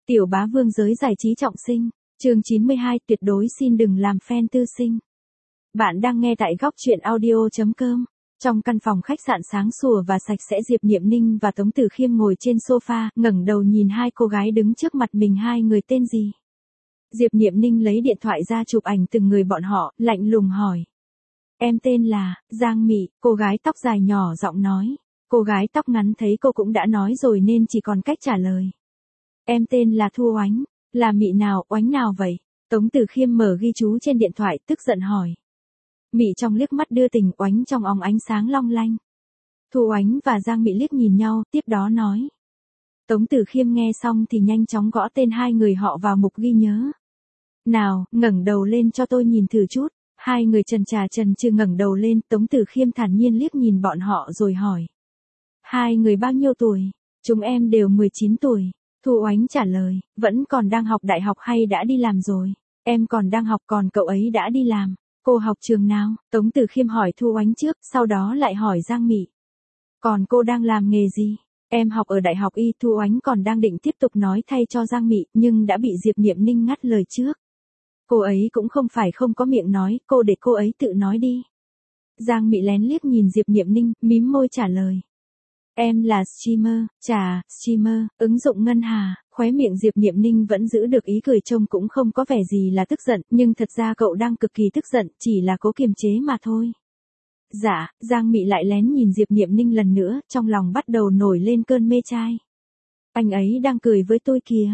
Tiểu bá vương giới giải trí trọng sinh, chương 92 tuyệt đối xin đừng làm fan tư sinh. Bạn đang nghe tại góc truyện audio.com. Trong căn phòng khách sạn sáng sủa và sạch sẽ, Diệp Niệm Ninh và Tống Tử Khiêm ngồi trên sofa, ngẩng đầu nhìn hai cô gái đứng trước mặt mình. Hai người tên gì? Diệp Niệm Ninh lấy điện thoại ra chụp ảnh từng người bọn họ, lạnh lùng hỏi. Em tên là Giang Mị, cô gái tóc dài nhỏ giọng nói. Cô gái tóc ngắn thấy cô cũng đã nói rồi nên chỉ còn cách trả lời. Em tên là Thu Oánh, là Mị nào, Oánh nào vậy? Tống Tử Khiêm mở ghi chú trên điện thoại, tức giận hỏi. Mị trong liếc mắt đưa tình, Oánh trong óng ánh sáng long lanh. Thu Oánh và Giang Mị liếc nhìn nhau, tiếp đó nói. Tống Tử Khiêm nghe xong thì nhanh chóng gõ tên hai người họ vào mục ghi nhớ. Nào, ngẩng đầu lên cho tôi nhìn thử chút. Hai người chần chừ ngẩng đầu lên, Tống Tử Khiêm thản nhiên liếc nhìn bọn họ rồi hỏi. Hai người bao nhiêu tuổi? Chúng em đều 19 tuổi. Thu Oánh trả lời, vẫn còn đang học đại học hay đã đi làm rồi? Em còn đang học, còn cậu ấy đã đi làm. Cô học trường nào? Tống Tử Khiêm hỏi Thu Oánh trước, sau đó lại hỏi Giang Mị. Còn cô đang làm nghề gì? Em học ở đại học Y. Thu Oánh còn đang định tiếp tục nói thay cho Giang Mị, nhưng đã bị Diệp Niệm Ninh ngắt lời trước. Cô ấy cũng không phải không có miệng nói, cô để cô ấy tự nói đi. Giang Mị lén liếc nhìn Diệp Niệm Ninh, mím môi trả lời. Em là streamer, streamer, ứng dụng ngân hà. Khóe miệng Diệp Niệm Ninh vẫn giữ được ý cười, trông cũng không có vẻ gì là tức giận, nhưng thật ra cậu đang cực kỳ tức giận, chỉ là cố kiềm chế mà thôi. Dạ, Giang Mị lại lén nhìn Diệp Niệm Ninh lần nữa, trong lòng bắt đầu nổi lên cơn mê trai. Anh ấy đang cười với tôi kìa.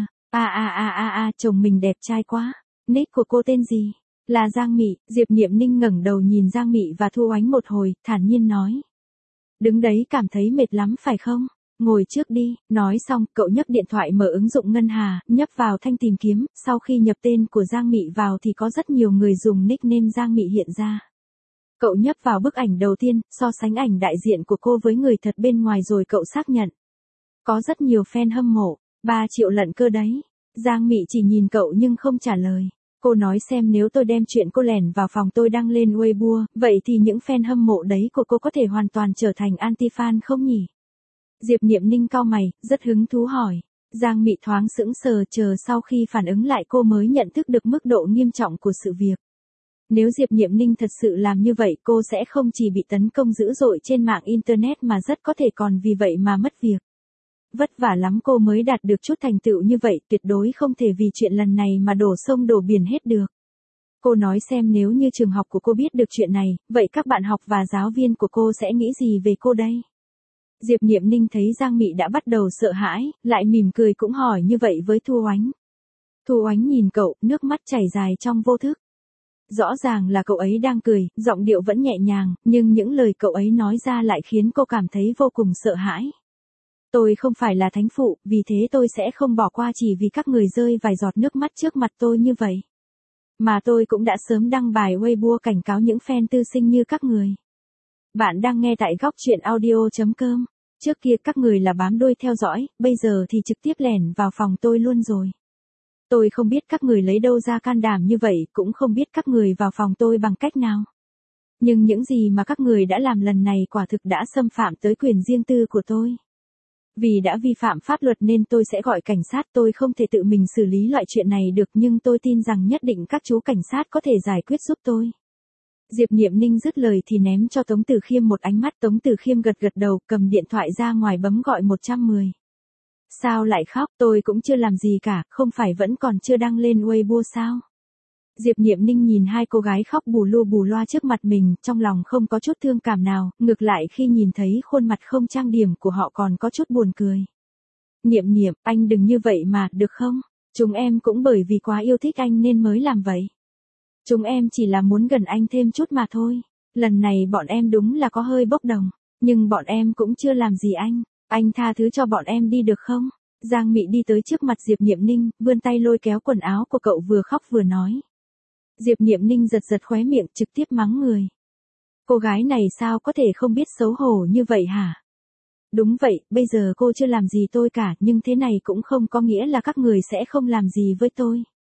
Chồng mình đẹp trai quá. Nick của cô tên gì? Là Giang Mị. Diệp Niệm Ninh ngẩng đầu nhìn Giang Mị và Thu Oánh một hồi, thản nhiên nói. Đứng đấy cảm thấy mệt lắm phải không? Ngồi trước đi. Nói xong, cậu nhấc điện thoại mở ứng dụng ngân hà, nhấp vào thanh tìm kiếm, sau khi nhập tên của Giang Mị vào thì có rất nhiều người dùng nickname Giang Mị hiện ra. Cậu nhấp vào bức ảnh đầu tiên, so sánh ảnh đại diện của cô với người thật bên ngoài rồi cậu xác nhận. Có rất nhiều fan hâm mộ, 3 triệu lận cơ đấy. Giang Mị chỉ nhìn cậu nhưng không trả lời. Cô nói xem nếu tôi đem chuyện cô lẻn vào phòng tôi đăng lên Weibo, vậy thì những fan hâm mộ đấy của cô có thể hoàn toàn trở thành anti-fan không nhỉ? Diệp Niệm Ninh cau mày, rất hứng thú hỏi. Giang Mị thoáng sững sờ, chờ sau khi phản ứng lại cô mới nhận thức được mức độ nghiêm trọng của sự việc. Nếu Diệp Niệm Ninh thật sự làm như vậy, cô sẽ không chỉ bị tấn công dữ dội trên mạng Internet mà rất có thể còn vì vậy mà mất việc. Vất vả lắm cô mới đạt được chút thành tựu như vậy, tuyệt đối không thể vì chuyện lần này mà đổ sông đổ biển hết được. Cô nói xem nếu như trường học của cô biết được chuyện này, vậy các bạn học và giáo viên của cô sẽ nghĩ gì về cô đây? Diệp Niệm Ninh thấy Giang Mị đã bắt đầu sợ hãi, lại mỉm cười cũng hỏi như vậy với Thu Oánh. Thu Oánh nhìn cậu, nước mắt chảy dài trong vô thức. Rõ ràng là cậu ấy đang cười, giọng điệu vẫn nhẹ nhàng, nhưng những lời cậu ấy nói ra lại khiến cô cảm thấy vô cùng sợ hãi. Tôi không phải là thánh phụ, vì thế tôi sẽ không bỏ qua chỉ vì các người rơi vài giọt nước mắt trước mặt tôi như vậy. Mà tôi cũng đã sớm đăng bài Weibo cảnh cáo những fan tư sinh như các người. Bạn đang nghe tại góc truyện audio.com. Trước kia các người là bám đuôi theo dõi, bây giờ thì trực tiếp lẻn vào phòng tôi luôn rồi. Tôi không biết các người lấy đâu ra can đảm như vậy, cũng không biết các người vào phòng tôi bằng cách nào. Nhưng những gì mà các người đã làm lần này quả thực đã xâm phạm tới quyền riêng tư của tôi. Vì đã vi phạm pháp luật nên tôi sẽ gọi cảnh sát, tôi không thể tự mình xử lý loại chuyện này được, nhưng tôi tin rằng nhất định các chú cảnh sát có thể giải quyết giúp tôi. Diệp Niệm Ninh dứt lời thì ném cho Tống Tử Khiêm một ánh mắt. Tống Tử Khiêm gật gật đầu, cầm điện thoại ra ngoài bấm gọi 110. Sao lại khóc, tôi cũng chưa làm gì cả, không phải vẫn còn chưa đăng lên Weibo sao? Diệp Niệm Ninh nhìn hai cô gái khóc bù lu bù loa trước mặt mình, trong lòng không có chút thương cảm nào, ngược lại khi nhìn thấy khuôn mặt không trang điểm của họ còn có chút buồn cười. Niệm Niệm, anh đừng như vậy mà, được không? Chúng em cũng bởi vì quá yêu thích anh nên mới làm vậy. Chúng em chỉ là muốn gần anh thêm chút mà thôi. Lần này bọn em đúng là có hơi bốc đồng, nhưng bọn em cũng chưa làm gì anh tha thứ cho bọn em đi được không? Giang Mị đi tới trước mặt Diệp Niệm Ninh, vươn tay lôi kéo quần áo của cậu, vừa khóc vừa nói. Diệp Niệm Ninh giật khóe miệng, trực tiếp mắng người. Cô gái này sao có thể không biết xấu hổ như vậy hả? Đúng vậy, bây giờ cô chưa làm gì tôi cả, nhưng thế này cũng không có nghĩa là các người sẽ không làm gì với tôi.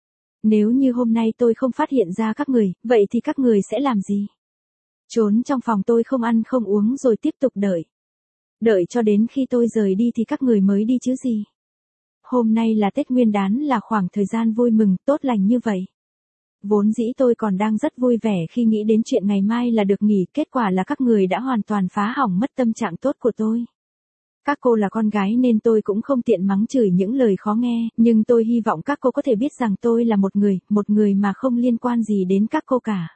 Nếu như hôm nay tôi không phát hiện ra các người, vậy thì các người sẽ làm gì? Trốn trong phòng tôi không ăn không uống rồi tiếp tục đợi. Đợi cho đến khi tôi rời đi thì các người mới đi chứ gì? hôm nay là Tết Nguyên đán là khoảng thời gian vui mừng, tốt lành như vậy. Vốn dĩ tôi còn đang rất vui vẻ khi nghĩ đến chuyện ngày mai là được nghỉ, kết quả là các người đã hoàn toàn phá hỏng mất tâm trạng tốt của tôi. Các cô là con gái nên tôi cũng không tiện mắng chửi những lời khó nghe, nhưng tôi hy vọng các cô có thể biết rằng tôi là một người mà không liên quan gì đến các cô cả.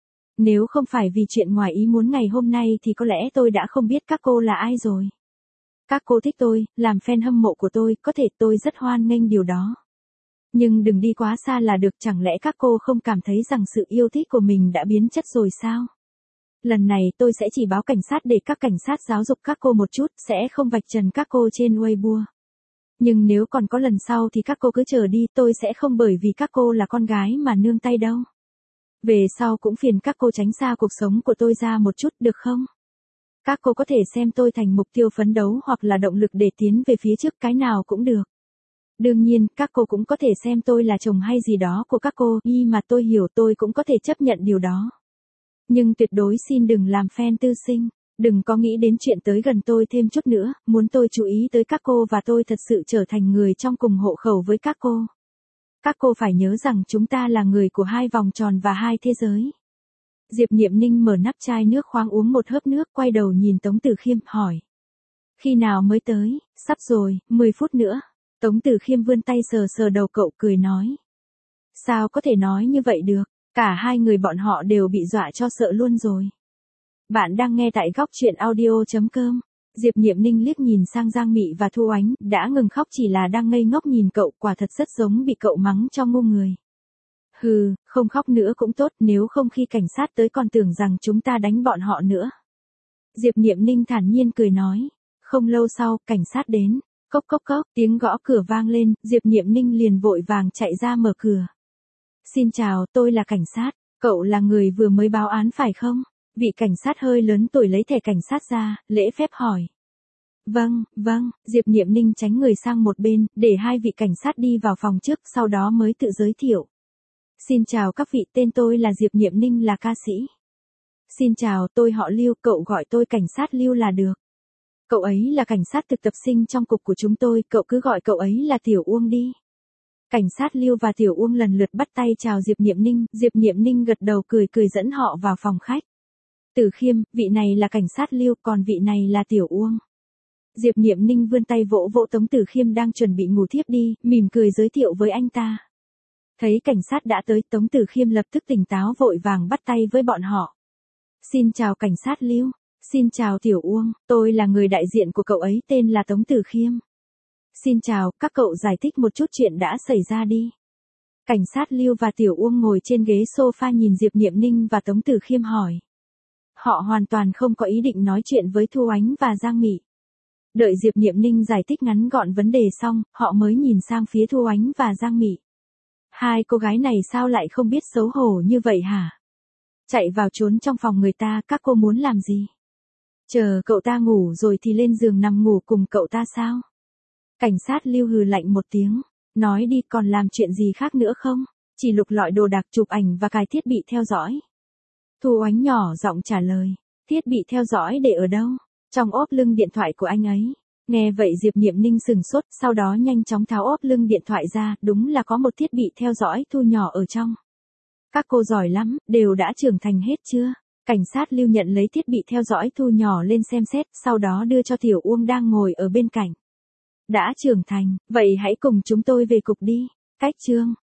Nếu không phải vì chuyện ngoài ý muốn ngày hôm nay thì có lẽ tôi đã không biết các cô là ai rồi. Các cô thích tôi, làm fan hâm mộ của tôi, có thể tôi rất hoan nghênh điều đó. Nhưng đừng đi quá xa là được, chẳng lẽ các cô không cảm thấy rằng sự yêu thích của mình đã biến chất rồi sao? Lần này tôi sẽ chỉ báo cảnh sát để các cảnh sát giáo dục các cô một chút, sẽ không vạch trần các cô trên Weibo. Nhưng nếu còn có lần sau thì các cô cứ chờ đi, tôi sẽ không bởi vì các cô là con gái mà nương tay đâu. Về sau cũng phiền các cô tránh xa cuộc sống của tôi ra một chút được không? Các cô có thể xem tôi thành mục tiêu phấn đấu hoặc là động lực để tiến về phía trước, cái nào cũng được. Đương nhiên, các cô cũng có thể xem tôi là chồng hay gì đó của các cô, nhưng mà tôi hiểu tôi cũng có thể chấp nhận điều đó. Nhưng tuyệt đối xin đừng làm fan tư sinh, đừng có nghĩ đến chuyện tới gần tôi thêm chút nữa, muốn tôi chú ý tới các cô và tôi thật sự trở thành người trong cùng hộ khẩu với các cô. Các cô phải nhớ rằng chúng ta là người của hai vòng tròn và hai thế giới. Diệp Niệm Ninh mở nắp chai nước khoáng uống một hớp nước, quay đầu nhìn Tống Tử Khiêm, hỏi. Khi nào mới tới? Sắp rồi, 10 phút nữa. Tống Tử Khiêm vươn tay sờ sờ đầu cậu, cười nói. Sao có thể nói như vậy được, cả hai người bọn họ đều bị dọa cho sợ luôn rồi. Bạn đang nghe tại góc truyện audio.com. Diệp Niệm Ninh liếc nhìn sang Giang Mị và Thu Ánh, đã ngừng khóc chỉ là đang ngây ngốc nhìn cậu, quả thật rất giống bị cậu mắng cho ngu người. Hừ, không khóc nữa cũng tốt, nếu không khi cảnh sát tới còn tưởng rằng chúng ta đánh bọn họ nữa. Diệp Niệm Ninh thản nhiên cười nói. Không lâu sau, cảnh sát đến. Cốc cốc cốc, tiếng gõ cửa vang lên, Diệp Niệm Ninh liền vội vàng chạy ra mở cửa. Xin chào, tôi là cảnh sát, cậu là người vừa mới báo án phải không? Vị cảnh sát hơi lớn tuổi lấy thẻ cảnh sát ra, lễ phép hỏi. Vâng, Diệp Niệm Ninh tránh người sang một bên, để hai vị cảnh sát đi vào phòng trước, sau đó mới tự giới thiệu. Xin chào các vị, tên tôi là Diệp Niệm Ninh, là ca sĩ. Xin chào, tôi họ Lưu, cậu gọi tôi cảnh sát Lưu là được. Cậu ấy là cảnh sát thực tập sinh trong cục của chúng tôi, cậu cứ gọi cậu ấy là Tiểu Uông đi. Cảnh sát Lưu và Tiểu Uông lần lượt bắt tay chào Diệp Niệm Ninh gật đầu cười dẫn họ vào phòng khách. Tử Khiêm, vị này là cảnh sát Lưu, còn vị này là Tiểu Uông. Diệp Niệm Ninh vươn tay vỗ vỗ Tống Tử Khiêm đang chuẩn bị ngủ thiếp đi, mỉm cười giới thiệu với anh ta. Thấy cảnh sát đã tới, Tống Tử Khiêm lập tức tỉnh táo vội vàng bắt tay với bọn họ. Xin chào cảnh sát Lưu, xin chào Tiểu Uông, tôi là người đại diện của cậu ấy, tên là Tống Tử Khiêm. Xin chào, các cậu giải thích một chút chuyện đã xảy ra đi. Cảnh sát Lưu và Tiểu Uông ngồi trên ghế sofa nhìn Diệp Niệm Ninh và Tống Tử Khiêm hỏi. Họ hoàn toàn không có ý định nói chuyện với Thu Ánh và Giang Mị. Đợi Diệp Niệm Ninh giải thích ngắn gọn vấn đề xong, họ mới nhìn sang phía Thu Ánh và Giang Mị. Hai cô gái này sao lại không biết xấu hổ như vậy hả? Chạy vào trốn trong phòng người ta, các cô muốn làm gì? Chờ cậu ta ngủ rồi thì lên giường nằm ngủ cùng cậu ta sao? Cảnh sát Lưu hừ lạnh một tiếng, nói đi, còn làm chuyện gì khác nữa không? Chỉ lục lọi đồ đạc, chụp ảnh và cài thiết bị theo dõi. Thu Ánh nhỏ giọng trả lời, thiết bị theo dõi để ở đâu? Trong ốp lưng điện thoại của anh ấy. Nghe vậy Diệp Niệm Ninh sừng sốt, sau đó nhanh chóng tháo ốp lưng điện thoại ra, đúng là có một thiết bị theo dõi Thu nhỏ ở trong. Các cô giỏi lắm, đều đã trưởng thành hết chưa? Cảnh sát Lưu nhận lấy thiết bị theo dõi Thu nhỏ lên xem xét, sau đó đưa cho Tiểu Uông đang ngồi ở bên cạnh. Đã trưởng thành, vậy hãy cùng chúng tôi về cục đi. Cách chương